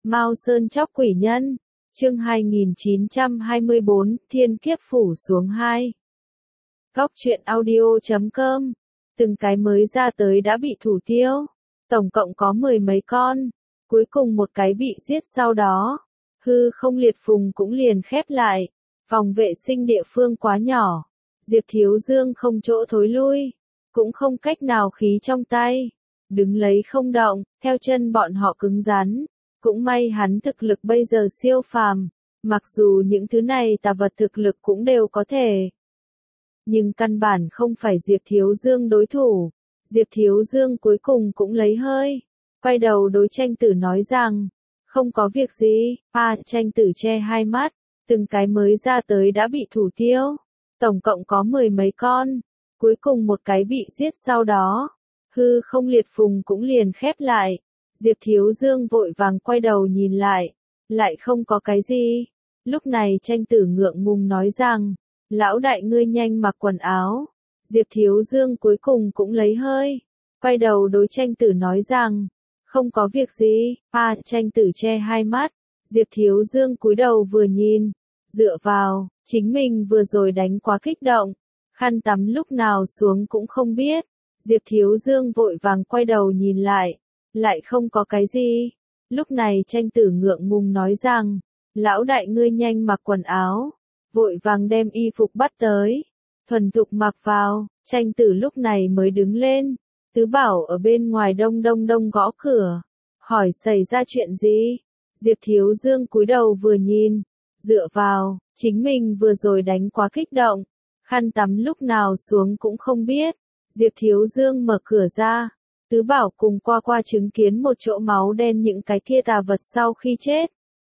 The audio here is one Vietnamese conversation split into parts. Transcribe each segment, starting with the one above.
Mao Sơn chóc quỷ nhân. Chương 2924, Thiên kiếp phủ xuống 2. Góc truyện audio.com. Từng cái mới ra tới đã bị thủ tiêu. Tổng cộng có 10 mấy con. Cuối cùng một cái bị giết sau đó. Hư không liệt phùng cũng liền khép lại. Phòng vệ sinh địa phương quá nhỏ. Diệp Thiếu Dương không chỗ thối lui. Cũng không cách nào khí trong tay. Đứng lấy không động, theo chân bọn họ cứng rắn. Cũng may hắn thực lực bây giờ siêu phàm. Mặc dù những thứ này tà vật thực lực cũng đều có thể. Nhưng căn bản không phải Diệp Thiếu Dương đối thủ. Diệp Thiếu Dương cuối cùng cũng lấy hơi. Quay đầu đối Tranh Tử nói rằng, không có việc gì. Tranh Tử che hai mắt. Từng cái mới ra tới đã bị thủ tiêu. Tổng cộng có 10 mấy con. Cuối cùng một cái bị giết sau đó. Hư không liệt phùng cũng liền khép lại. Diệp Thiếu Dương vội vàng quay đầu nhìn lại. Lại không có cái gì. Lúc này Tranh Tử ngượng ngùng nói rằng, lão đại ngươi nhanh mặc quần áo. Diệp Thiếu Dương cuối cùng cũng lấy hơi. Quay đầu đối Tranh Tử nói rằng, không có việc gì. Tranh Tử che hai mắt. Diệp Thiếu Dương cúi đầu vừa nhìn. Dựa vào, chính mình vừa rồi đánh quá kích động. Khăn tắm lúc nào xuống cũng không biết. Diệp Thiếu Dương vội vàng quay đầu nhìn lại. Lại không có cái gì. Lúc này Tranh Tử ngượng ngùng nói rằng, lão đại ngươi nhanh mặc quần áo. Vội vàng đem y phục bắt tới. Thuần thục mặc vào. Tranh Tử lúc này mới đứng lên. Tứ Bảo ở bên ngoài đông đông gõ cửa. Hỏi xảy ra chuyện gì? Diệp Thiếu Dương cúi đầu vừa nhìn. Dựa vào, chính mình vừa rồi đánh quá kích động. Khăn tắm lúc nào xuống cũng không biết. Diệp Thiếu Dương mở cửa ra. Tứ Bảo cùng qua chứng kiến một chỗ máu đen những cái kia tà vật sau khi chết.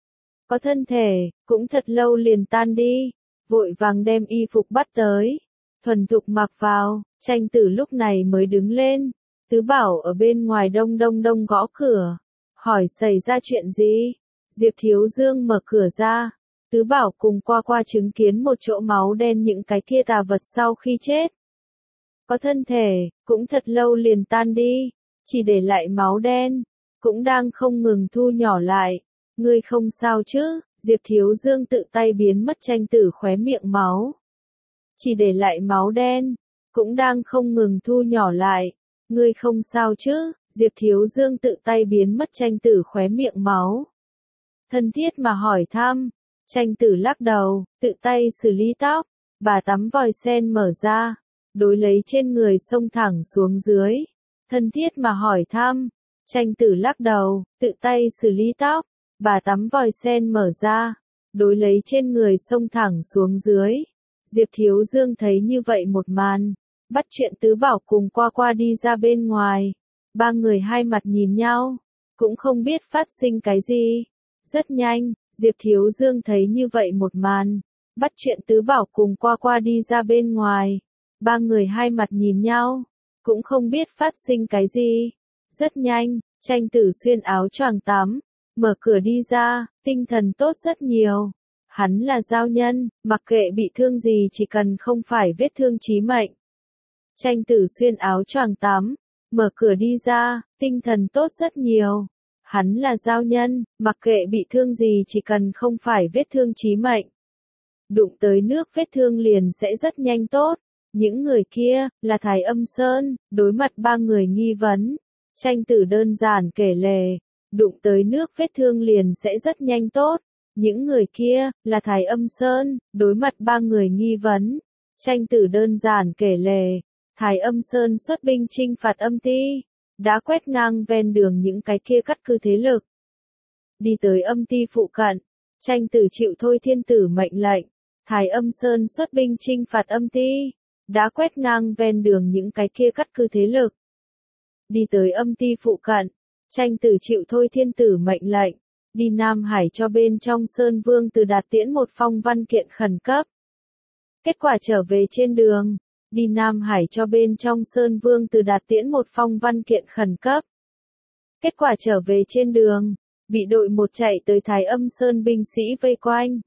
Có thân thể, cũng thật lâu liền tan đi. Vội vàng đem y phục bắt tới. Thuần thục mặc vào. Tranh Tử lúc này mới đứng lên. Tứ Bảo ở bên ngoài đông đông gõ cửa. Hỏi xảy ra chuyện gì? Diệp Thiếu Dương mở cửa ra. Tứ Bảo cùng qua chứng kiến một chỗ máu đen những cái kia tà vật sau khi chết. Có thân thể, cũng thật lâu liền tan đi. Chỉ để lại máu đen. Cũng đang không ngừng thu nhỏ lại. Ngươi không sao chứ? Diệp Thiếu Dương tự tay biến mất Tranh Tử khóe miệng máu. Chỉ để lại máu đen. Cũng đang không ngừng thu nhỏ lại. Ngươi không sao chứ? Diệp Thiếu Dương tự tay biến mất Tranh Tử khóe miệng máu. Thân thiết mà hỏi thăm. Tranh Tử lắc đầu, tự tay xử lý tóc. Bà tắm vòi sen mở ra. Đối lấy trên người xông thẳng xuống dưới. Thân thiết mà hỏi thăm. Tranh Tử lắc đầu, tự tay xử lý tóc. Bà tắm vòi sen mở ra. Đối lấy trên người xông thẳng xuống dưới. Diệp Thiếu Dương thấy như vậy một màn. Bắt chuyện Tứ Bảo cùng qua đi ra bên ngoài. Ba người hai mặt nhìn nhau. Cũng không biết phát sinh cái gì. Rất nhanh, Diệp Thiếu Dương thấy như vậy một màn. Bắt chuyện Tứ Bảo cùng qua đi ra bên ngoài. Ba người hai mặt nhìn nhau. Cũng không biết phát sinh cái gì. Rất nhanh, Tranh Tử xuyên áo choàng tắm. Mở cửa đi ra, tinh thần tốt rất nhiều. Hắn là giao nhân, mặc kệ bị thương gì chỉ cần không phải vết thương chí mệnh. Tranh Tử xuyên áo choàng tắm. Mở cửa đi ra, tinh thần tốt rất nhiều. Hắn là giao nhân, mặc kệ bị thương gì chỉ cần không phải vết thương chí mệnh. Đụng tới nước vết thương liền sẽ rất nhanh tốt. Những người kia, là Thái Âm Sơn, đối mặt ba người nghi vấn. Tranh Tử đơn giản kể lể. Đụng tới nước vết thương liền sẽ rất nhanh tốt. Những người kia, là Thái Âm Sơn, đối mặt ba người nghi vấn. Tranh Tử đơn giản kể lể. Thái Âm Sơn xuất binh chinh phạt Âm Ti. Đã quét ngang ven đường những cái kia cắt cư thế lực. Đi tới Âm Ti phụ cận. Tranh Tử chịu Thôi Thiên Tử mệnh lệnh. Thái Âm Sơn xuất binh chinh phạt Âm Ti. Đã quét ngang ven đường những cái kia cắt cư thế lực. Đi tới Âm Ti phụ cận. Tranh Tử chịu Thôi Thiên Tử mệnh lệnh. Đi Nam Hải cho bên trong Sơn Vương Từ Đạt tiễn một phong văn kiện khẩn cấp. Kết quả trở về trên đường. Đi Nam Hải cho bên trong Sơn Vương Từ Đạt tiễn một phong văn kiện khẩn cấp. Kết quả trở về trên đường. Bị đội một chạy tới Thái Âm Sơn binh sĩ vây quanh.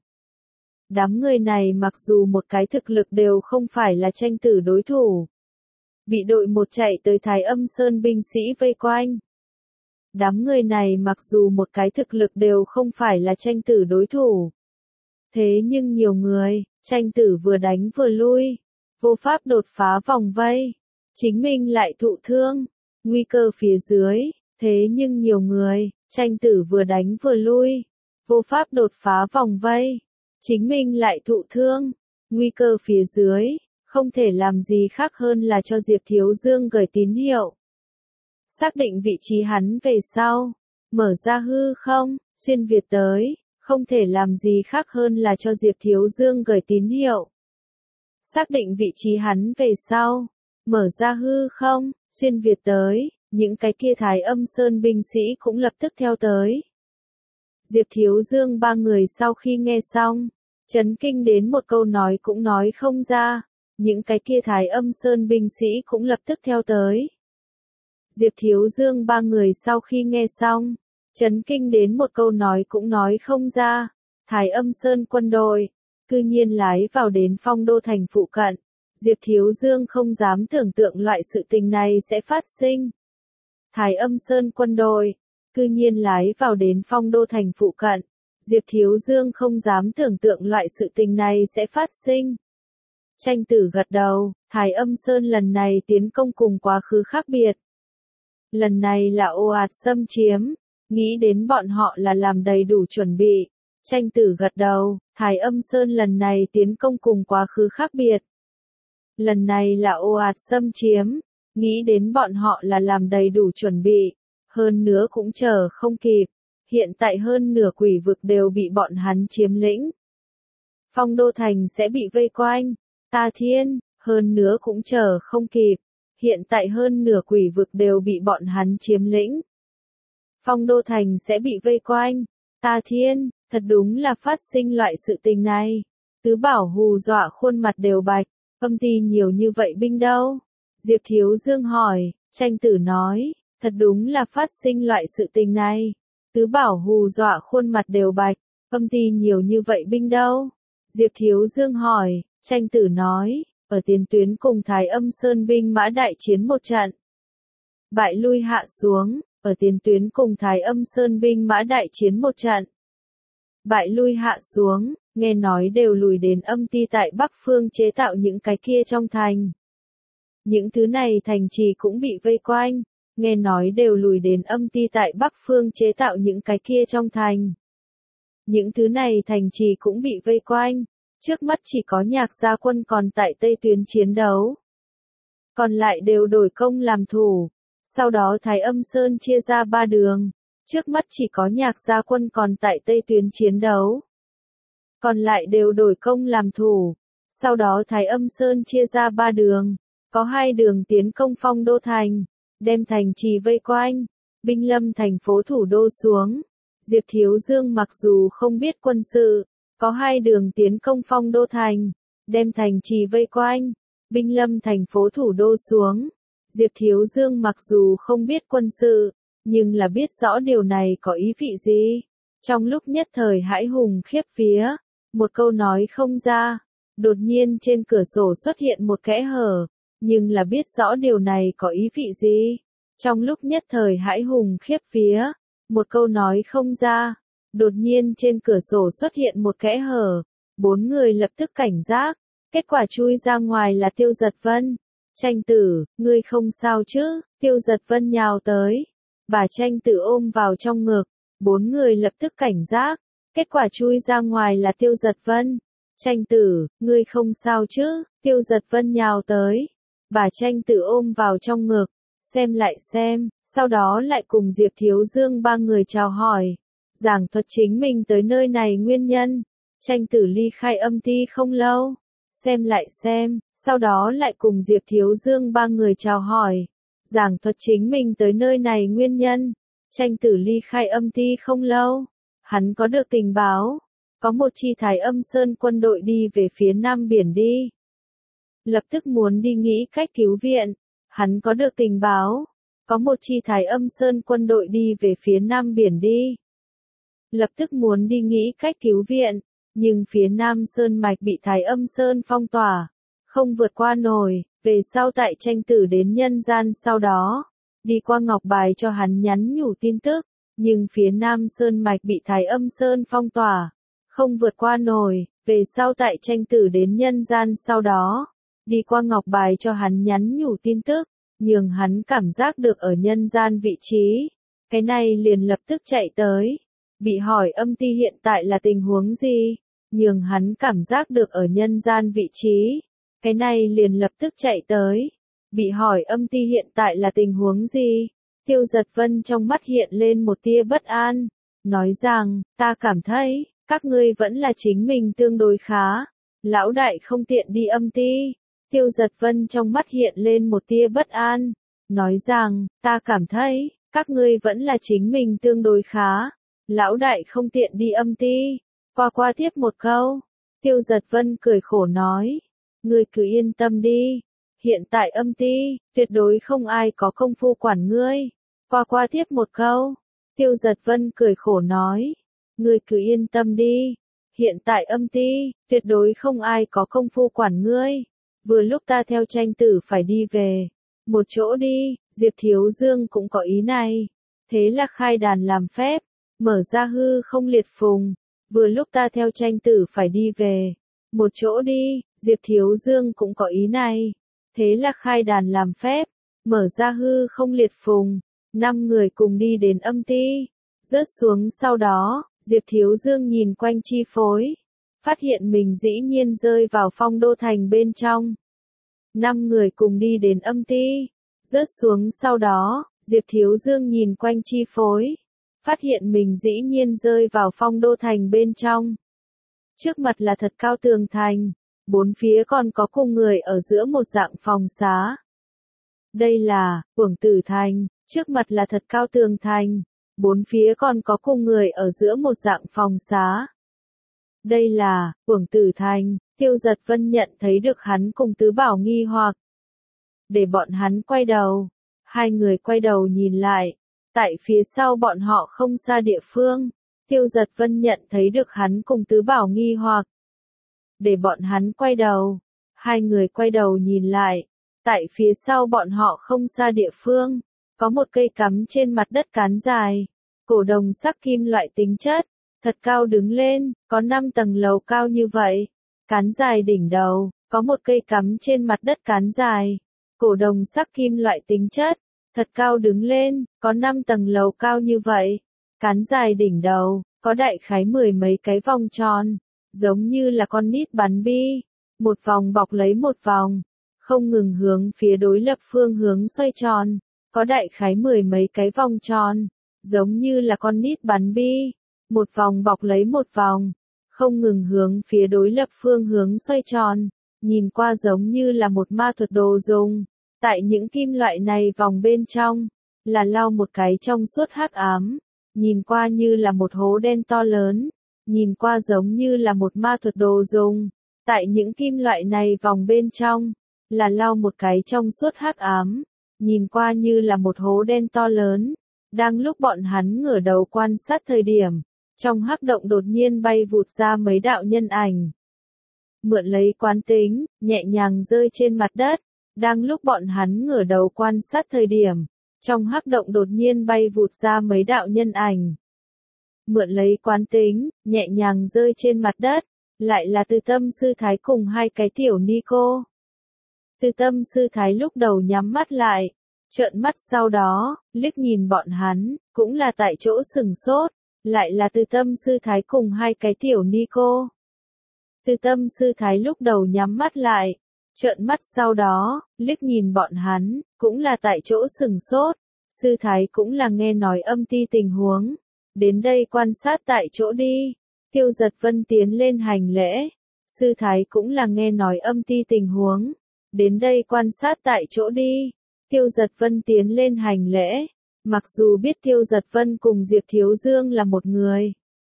Đám người này mặc dù một cái thực lực đều không phải là Tranh Tử đối thủ. Bị đội một chạy tới Thái Âm Sơn binh sĩ vây quanh. Đám người này mặc dù một cái thực lực đều không phải là tranh tử đối thủ. Thế nhưng nhiều người, tranh tử vừa đánh vừa lui, vô pháp đột phá vòng vây. Chính mình lại thụ thương, nguy cơ phía dưới, thế nhưng nhiều người, tranh tử vừa đánh vừa lui, vô pháp đột phá vòng vây. Chính mình lại thụ thương, nguy cơ phía dưới, không thể làm gì khác hơn là cho Diệp Thiếu Dương gửi tín hiệu. Xác định vị trí hắn về sau, mở ra hư không, xuyên Việt tới, không thể làm gì khác hơn là cho Diệp Thiếu Dương gửi tín hiệu. Xác định vị trí hắn về sau, mở ra hư không, xuyên Việt tới, những cái kia Thái Âm Sơn binh sĩ cũng lập tức theo tới. Diệp Thiếu Dương ba người sau khi nghe xong, chấn kinh đến một câu nói cũng nói không ra, những cái kia Thái Âm Sơn binh sĩ cũng lập tức theo tới. Diệp Thiếu Dương ba người sau khi nghe xong, chấn kinh đến một câu nói cũng nói không ra, Thái Âm Sơn quân đội, cư nhiên lái vào đến Phong Đô thành phụ cận. Diệp Thiếu Dương không dám tưởng tượng loại sự tình này sẽ phát sinh. Thái Âm Sơn quân đội, cư nhiên lái vào đến Phong Đô thành phụ cận. Diệp Thiếu Dương không dám tưởng tượng loại sự tình này sẽ phát sinh. Tranh tử gật đầu, Thái Âm Sơn lần này tiến công cùng quá khứ khác biệt. Lần này là ồ ạt xâm chiếm, nghĩ đến bọn họ là làm đầy đủ chuẩn bị. Tranh tử gật đầu, Thái Âm Sơn lần này tiến công cùng quá khứ khác biệt. Lần này là ồ ạt xâm chiếm, nghĩ đến bọn họ là làm đầy đủ chuẩn bị, hơn nữa cũng chờ không kịp. Hiện tại hơn nửa quỷ vực đều bị bọn hắn chiếm lĩnh. Phong Đô thành sẽ bị vây quanh, Ta Thiên, hơn nữa cũng chờ không kịp. Hiện tại hơn nửa quỷ vực đều bị bọn hắn chiếm lĩnh. Phong Đô thành sẽ bị vây quanh, Ta Thiên, thật đúng là phát sinh loại sự tình này. Tứ Bảo hù dọa khuôn mặt đều bạch, Âm Ty nhiều như vậy binh đâu? Diệp Thiếu Dương hỏi, tranh tử nói, thật đúng là phát sinh loại sự tình này. Tứ Bảo hù dọa khuôn mặt đều bạch, Âm Ty nhiều như vậy binh đâu? Diệp Thiếu Dương hỏi, tranh tử nói, ở tiền tuyến cùng Thái Âm Sơn binh mã đại chiến một trận. Bại lui hạ xuống, ở tiền tuyến cùng Thái Âm Sơn binh mã đại chiến một trận. Bại lui hạ xuống, nghe nói đều lùi đến Âm Ty tại Bắc Phương chế tạo những cái kia trong thành. Những thứ này thành trì cũng bị vây quanh, nghe nói đều lùi đến Âm Ty tại Bắc Phương chế tạo những cái kia trong thành. Những thứ này thành trì cũng bị vây quanh, trước mắt chỉ có Nhạc Gia quân còn tại Tây tuyến chiến đấu. Còn lại đều đổi công làm thủ, sau đó Thái Âm Sơn chia ra 3 đường, trước mắt chỉ có Nhạc Gia quân còn tại Tây tuyến chiến đấu. Còn lại đều đổi công làm thủ, sau đó Thái Âm Sơn chia ra 3 đường, có 2 đường tiến công Phong Đô thành, đem thành trì vây quanh, binh lâm thành phố thủ đô xuống. Diệp Thiếu Dương mặc dù không biết quân sự, có 2 đường tiến công Phong Đô thành, đem thành trì vây quanh, binh lâm thành phố thủ đô xuống. Diệp Thiếu Dương mặc dù không biết quân sự, nhưng là biết rõ điều này có ý vị gì. Trong lúc nhất thời hãi hùng khiếp vía, một câu nói không ra, đột nhiên trên cửa sổ xuất hiện một kẽ hở, nhưng là biết rõ điều này có ý vị gì. Trong lúc nhất thời hãi hùng khiếp vía, một câu nói không ra, đột nhiên trên cửa sổ xuất hiện một kẽ hở, 4 người lập tức cảnh giác, kết quả chui ra ngoài là Tiêu Giật Vân. Tranh tử, ngươi không sao chứ? Tiêu Giật Vân nhào tới, bà tranh tử ôm vào trong ngực, 4 người lập tức cảnh giác, kết quả chui ra ngoài là Tiêu Giật Vân. Tranh tử, ngươi không sao chứ? Tiêu Giật Vân nhào tới, bà tranh tử ôm vào trong ngực, xem lại xem, sau đó lại cùng Diệp Thiếu Dương 3 người chào hỏi, giảng thuật chính mình tới nơi này nguyên nhân. Tranh tử ly khai Âm Ty không lâu, xem lại xem, sau đó lại cùng Diệp Thiếu Dương 3 người chào hỏi, giảng thuật chính mình tới nơi này nguyên nhân. Tranh tử ly khai Âm Ty không lâu, hắn có được tình báo, có một chi Thái Âm Sơn quân đội đi về phía Nam biển đi. Lập tức muốn đi nghĩ cách cứu viện, hắn có được tình báo, có một chi Thái Âm Sơn quân đội đi về phía Nam biển đi. Lập tức muốn đi nghĩ cách cứu viện, nhưng phía Nam Sơn mạch bị Thái Âm Sơn phong tỏa, không vượt qua nổi, về sau tại tranh tử đến nhân gian sau đó, đi qua ngọc bài cho hắn nhắn nhủ tin tức, nhưng phía Nam Sơn Mạch bị Thái Âm Sơn phong tỏa, không vượt qua nổi, về sau tại tranh tử đến nhân gian sau đó, đi qua ngọc bài cho hắn nhắn nhủ tin tức, nhường hắn cảm giác được ở nhân gian vị trí, cái này liền lập tức chạy tới, bị hỏi âm ti hiện tại là tình huống gì, nhường hắn cảm giác được ở nhân gian vị trí, cái này liền lập tức chạy tới, bị hỏi âm ti hiện tại là tình huống gì, Tiêu Giật Vân trong mắt hiện lên một tia bất an, nói rằng, ta cảm thấy, các ngươi vẫn là chính mình tương đối khá, lão đại không tiện đi âm ti, Tiêu Giật Vân trong mắt hiện lên một tia bất an, nói rằng, ta cảm thấy, các ngươi vẫn là chính mình tương đối khá, lão đại không tiện đi âm ti, qua tiếp một câu, Tiêu Giật Vân cười khổ nói, ngươi cứ yên tâm đi, hiện tại âm ti, tuyệt đối không ai có công phu quản ngươi, qua tiếp một câu, Tiêu Giật Vân cười khổ nói, ngươi cứ yên tâm đi, hiện tại âm ti, tuyệt đối không ai có công phu quản ngươi, vừa lúc ta theo tranh tử phải đi về, một chỗ đi, Diệp Thiếu Dương cũng có ý này, thế là khai đàn làm phép, mở ra hư không liệt phùng, vừa lúc ta theo tranh tử phải đi về, một chỗ đi, Diệp Thiếu Dương cũng có ý này, thế là khai đàn làm phép, mở ra hư không liệt phùng, 5 người cùng đi đến âm ti, rớt xuống sau đó, Diệp Thiếu Dương nhìn quanh chi phối, phát hiện mình dĩ nhiên rơi vào Phong Đô Thành bên trong. 5 người cùng đi đến âm ti, rớt xuống sau đó, Diệp Thiếu Dương nhìn quanh chi phối, phát hiện mình dĩ nhiên rơi vào Phong Đô Thành bên trong. Trước mặt là thật cao tường thành, bốn phía còn có cung người ở giữa một dạng phòng xá. Đây là Uổng Tử Thành, trước mặt là thật cao tường thành, bốn phía còn có cung người ở giữa một dạng phòng xá. Đây là Uổng Tử Thành, Tiêu Giật Vân nhận thấy được hắn cùng Tứ Bảo nghi hoặc. Để bọn hắn quay đầu, hai người quay đầu nhìn lại, tại phía sau bọn họ không xa địa phương, Tiêu Giật Vân nhận thấy được hắn cùng Tứ Bảo nghi hoặc. Để bọn hắn quay đầu, hai người quay đầu nhìn lại, tại phía sau bọn họ không xa địa phương, có một cây cắm trên mặt đất cán dài, cổ đồng sắc kim loại tính chất, thật cao đứng lên, có 5 tầng lầu cao như vậy, cán dài đỉnh đầu, có một cây cắm trên mặt đất cán dài, cổ đồng sắc kim loại tính chất, thật cao đứng lên, có 5 tầng lầu cao như vậy, cán dài đỉnh đầu, có đại khái 10 mấy cái vòng tròn, giống như là con nít bắn bi, một vòng bọc lấy một vòng, không ngừng hướng phía đối lập phương hướng xoay tròn, có đại khái 10 mấy cái vòng tròn, giống như là con nít bắn bi, một vòng bọc lấy một vòng, không ngừng hướng phía đối lập phương hướng xoay tròn, nhìn qua giống như là một ma thuật đồ dùng, tại những kim loại này vòng bên trong, là lau một cái trong suốt hắc ám, nhìn qua như là một hố đen to lớn, nhìn qua giống như là một ma thuật đồ dùng, tại những kim loại này vòng bên trong, là lau một cái trong suốt hắc ám, nhìn qua như là một hố đen to lớn, đang lúc bọn hắn ngửa đầu quan sát thời điểm, trong hắc động đột nhiên bay vụt ra mấy đạo nhân ảnh. Mượn lấy quán tính, nhẹ nhàng rơi trên mặt đất, đang lúc bọn hắn ngửa đầu quan sát thời điểm, trong hắc động đột nhiên bay vụt ra mấy đạo nhân ảnh. Mượn lấy quán tính, nhẹ nhàng rơi trên mặt đất, lại là Từ Tâm Sư Thái cùng hai cái tiểu ni cô. Từ Tâm Sư Thái lúc đầu nhắm mắt lại, trợn mắt sau đó, liếc nhìn bọn hắn, cũng là tại chỗ sừng sốt, lại là Từ Tâm Sư Thái cùng hai cái tiểu ni cô. Từ Tâm Sư Thái lúc đầu nhắm mắt lại, trợn mắt sau đó, liếc nhìn bọn hắn, cũng là tại chỗ sừng sốt, Sư Thái cũng là nghe nói âm ti tình huống, đến đây quan sát tại chỗ đi, Tiêu Giật Vân tiến lên hành lễ, Sư Thái cũng là nghe nói âm ti tình huống, đến đây quan sát tại chỗ đi, Tiêu Giật Vân tiến lên hành lễ, mặc dù biết Tiêu Giật Vân cùng Diệp Thiếu Dương là một người,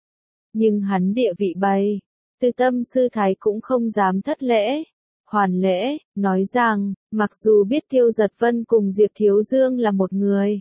nhưng hắn địa vị bày, Từ Tâm Sư Thái cũng không dám thất lễ, hoàn lễ, nói rằng, mặc dù biết Tiêu Giật Vân cùng Diệp Thiếu Dương là một người,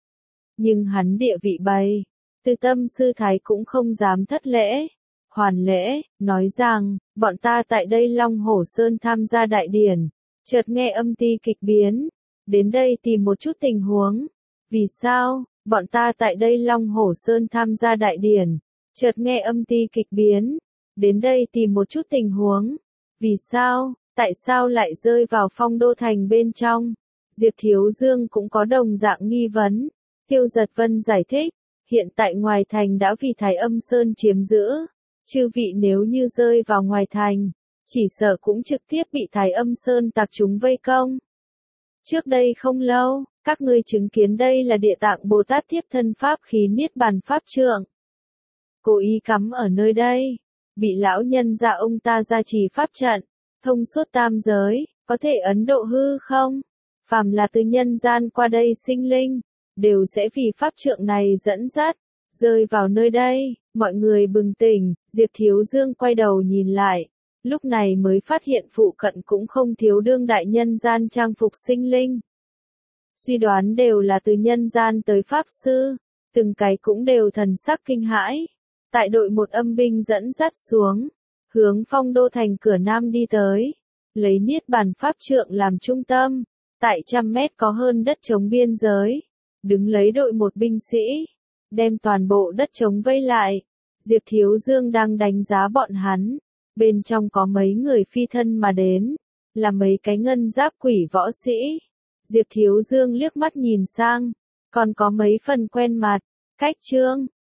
nhưng hắn địa vị bày, Từ Tâm Sư Thái cũng không dám thất lễ, hoàn lễ, nói rằng, bọn ta tại đây Long Hổ Sơn tham gia đại điển, chợt nghe âm ti kịch biến, đến đây tìm một chút tình huống, Vì sao? Bọn ta tại đây Long Hổ Sơn tham gia đại điển, chợt nghe âm ty kịch biến, đến đây tìm một chút tình huống. Vì sao? Tại sao lại rơi vào Phong Đô Thành bên trong? Diệp Thiếu Dương cũng có đồng dạng nghi vấn. Tiêu Giật Vân giải thích, hiện tại ngoài thành đã vì Thái Âm Sơn chiếm giữ. Chư vị nếu như rơi vào ngoài thành, chỉ sợ cũng trực tiếp bị Thái Âm Sơn tặc chúng vây công. Trước đây không lâu, các ngươi chứng kiến đây là Địa Tạng Bồ Tát tiếp thân pháp khí Niết Bàn Pháp Trượng. Cố ý cắm ở nơi đây, bị lão nhân gia ông ta gia trì pháp trận, thông suốt tam giới, có thể ấn độ hư không? Phàm là từ nhân gian qua đây sinh linh, đều sẽ vì pháp trượng này dẫn dắt, rơi vào nơi đây. Mọi người bừng tỉnh, Diệp Thiếu Dương quay đầu nhìn lại, lúc này mới phát hiện phụ cận cũng không thiếu đương đại nhân gian trang phục sinh linh. Suy đoán đều là từ nhân gian tới pháp sư, từng cái cũng đều thần sắc kinh hãi. Tại đội một âm binh dẫn dắt xuống, hướng Phong Đô Thành cửa nam đi tới, lấy Niết Bàn Pháp Trượng làm trung tâm, tại 100 mét có hơn đất trống biên giới, đứng lấy đội một binh sĩ, đem toàn bộ đất trống vây lại. Diệp Thiếu Dương đang đánh giá bọn hắn, bên trong có mấy người phi thân mà đến, là mấy cái ngân giáp quỷ võ sĩ. Diệp Thiếu Dương liếc mắt nhìn sang, còn có mấy phần quen mặt. Cách Trương,